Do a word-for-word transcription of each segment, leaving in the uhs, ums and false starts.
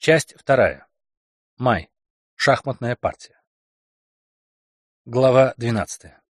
Часть вторая. Май. Шахматная партия. Глава двенадцатая.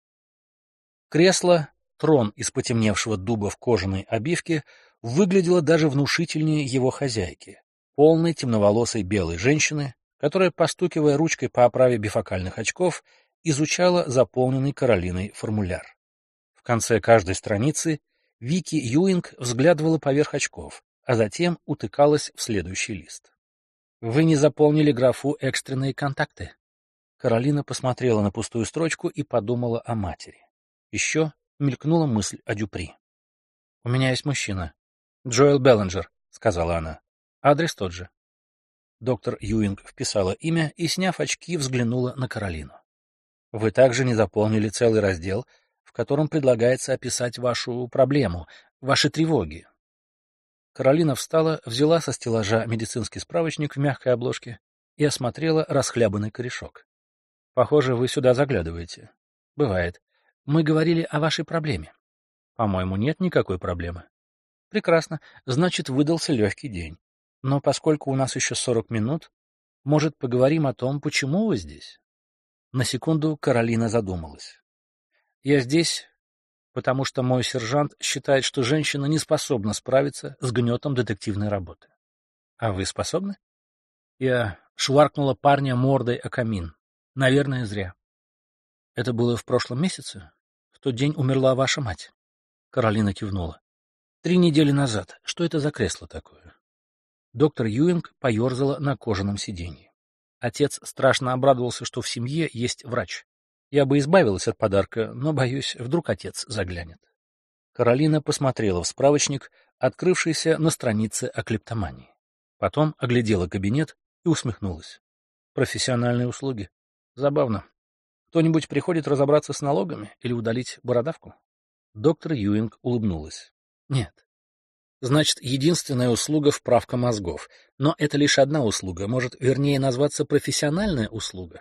Кресло, трон из потемневшего дуба в кожаной обивке, выглядело даже внушительнее его хозяйки, полной темноволосой белой женщины, которая, постукивая ручкой по оправе бифокальных очков, изучала заполненный Каролиной формуляр. В конце каждой страницы Вики Юинг взглядывала поверх очков, а затем утыкалась в следующий лист. «Вы не заполнили графу «Экстренные контакты». Каролина посмотрела на пустую строчку и подумала о матери. Еще мелькнула мысль о Дюпри. «У меня есть мужчина. Джоэл Беллинджер», — сказала она. «Адрес тот же». Доктор Юинг вписала имя и, сняв очки, взглянула на Каролину. «Вы также не заполнили целый раздел, в котором предлагается описать вашу проблему, ваши тревоги». Каролина встала, взяла со стеллажа медицинский справочник в мягкой обложке и осмотрела расхлябанный корешок. «Похоже, вы сюда заглядываете». «Бывает. Мы говорили о вашей проблеме». «По-моему, нет никакой проблемы». «Прекрасно. Значит, выдался легкий день. Но поскольку у нас еще сорок минут, может, поговорим о том, почему вы здесь?» На секунду Каролина задумалась. «Я здесь, потому что мой сержант считает, что женщина не способна справиться с гнетом детективной работы». «А вы способны?» Я шваркнула парня мордой о камин. Наверное, зря. «Это было в прошлом месяце? В тот день умерла ваша мать?» Каролина кивнула. «Три недели назад. Что это за кресло такое?» Доктор Юинг поерзала на кожаном сиденье. Отец страшно обрадовался, что в семье есть врач. Я бы избавилась от подарка, но, боюсь, вдруг отец заглянет. Каролина посмотрела в справочник, открывшийся на странице о клептомании. Потом оглядела кабинет и усмехнулась. Профессиональные услуги. Забавно. Кто-нибудь приходит разобраться с налогами или удалить бородавку? Доктор Юинг улыбнулась. Нет. Значит, единственная услуга — вправка мозгов. Но это лишь одна услуга, может, вернее, назваться профессиональная услуга.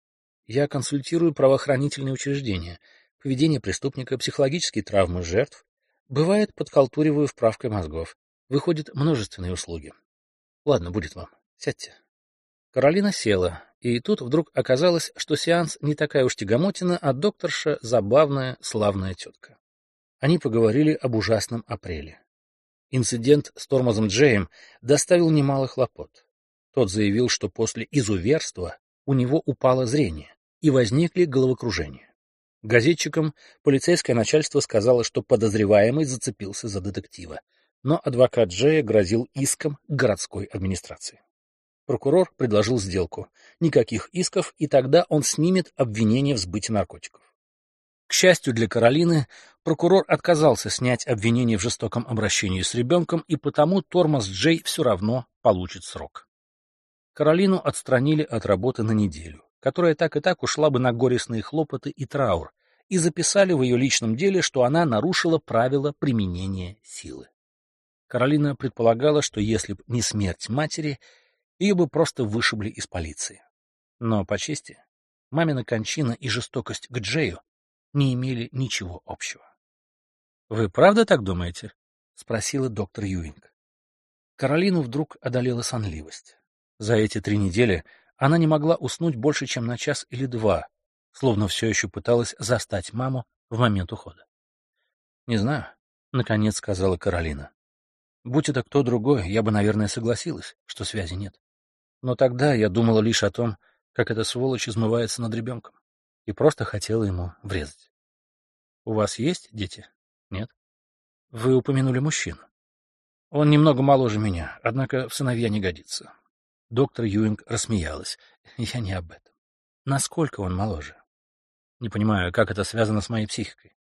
Я консультирую правоохранительные учреждения, поведение преступника, психологические травмы жертв. Бывает, подхалтуриваю вправкой мозгов. Выходят множественные услуги. Ладно, будет вам. Сядьте. Каролина села, и тут вдруг оказалось, что сеанс не такая уж тягомотина, а докторша — забавная, славная тетка. Они поговорили об ужасном апреле. Инцидент с тормозом Джеем доставил немало хлопот. Тот заявил, что после изуверства у него упало зрение и возникли головокружения. Газетчикам полицейское начальство сказало, что подозреваемый зацепился за детектива, но адвокат Джея грозил иском городской администрации. Прокурор предложил сделку. Никаких исков, и тогда он снимет обвинение в сбыте наркотиков. К счастью для Каролины, прокурор отказался снять обвинение в жестоком обращении с ребенком, и потому тормоз Джей все равно получит срок. Каролину отстранили от работы на неделю, которая так и так ушла бы на горестные хлопоты и траур, и записали в ее личном деле, что она нарушила правила применения силы. Каролина предполагала, что если б не смерть матери, ее бы просто вышибли из полиции. Но, по чести, мамина кончина и жестокость к Джею не имели ничего общего. «Вы правда так думаете?» — спросила доктор Юинг. Каролину вдруг одолела сонливость. За эти три недели она не могла уснуть больше, чем на час или два, словно все еще пыталась застать маму в момент ухода. «Не знаю», — наконец сказала Каролина. «Будь это кто другой, я бы, наверное, согласилась, что связи нет. Но тогда я думала лишь о том, как эта сволочь измывается над ребенком, и просто хотела ему врезать. У вас есть дети? Нет? Вы упомянули мужчину. Он немного моложе меня, однако в сыновья не годится». Доктор Юинг рассмеялась. Я не об этом. Насколько он моложе? Не понимаю, как это связано с моей психикой.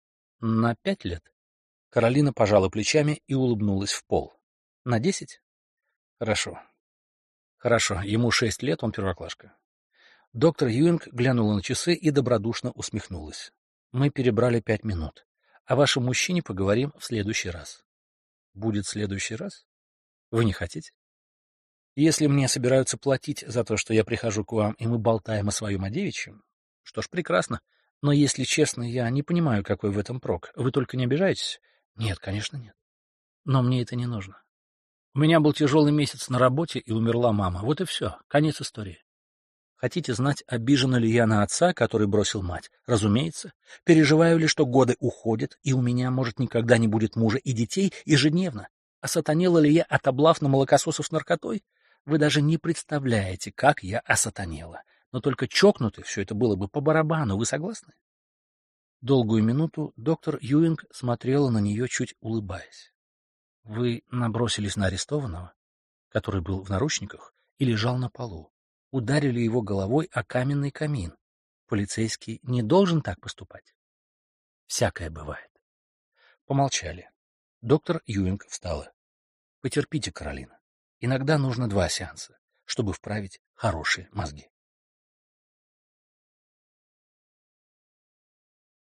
На пять лет? Каролина пожала плечами и улыбнулась в пол. На десять? Хорошо. Хорошо, ему шесть лет, он первоклашка. Доктор Юинг глянула на часы и добродушно усмехнулась. Мы перебрали пять минут. О вашем мужчине поговорим в следующий раз. Будет в следующий раз? Вы не хотите? Если мне собираются платить за то, что я прихожу к вам, и мы болтаем о своем о девичьем, что ж, прекрасно. Но, если честно, я не понимаю, какой в этом прок. Вы только не обижаетесь? Нет, конечно, нет. Но мне это не нужно. У меня был тяжелый месяц на работе, и умерла мама. Вот и все. Конец истории. Хотите знать, обижена ли я на отца, который бросил мать? Разумеется. Переживаю ли, что годы уходят, и у меня, может, никогда не будет мужа и детей ежедневно? Осатанела ли я от облав на молокососов с наркотой? Вы даже не представляете, как я осатанела. Но только чокнутый все это было бы по барабану. Вы согласны? Долгую минуту доктор Юинг смотрела на нее, чуть улыбаясь. Вы набросились на арестованного, который был в наручниках и лежал на полу. Ударили его головой о каменный камин. Полицейский не должен так поступать. Всякое бывает. Помолчали. Доктор Юинг встала. Потерпите, Каролина. Иногда нужно два сеанса, чтобы вправить хорошие мозги.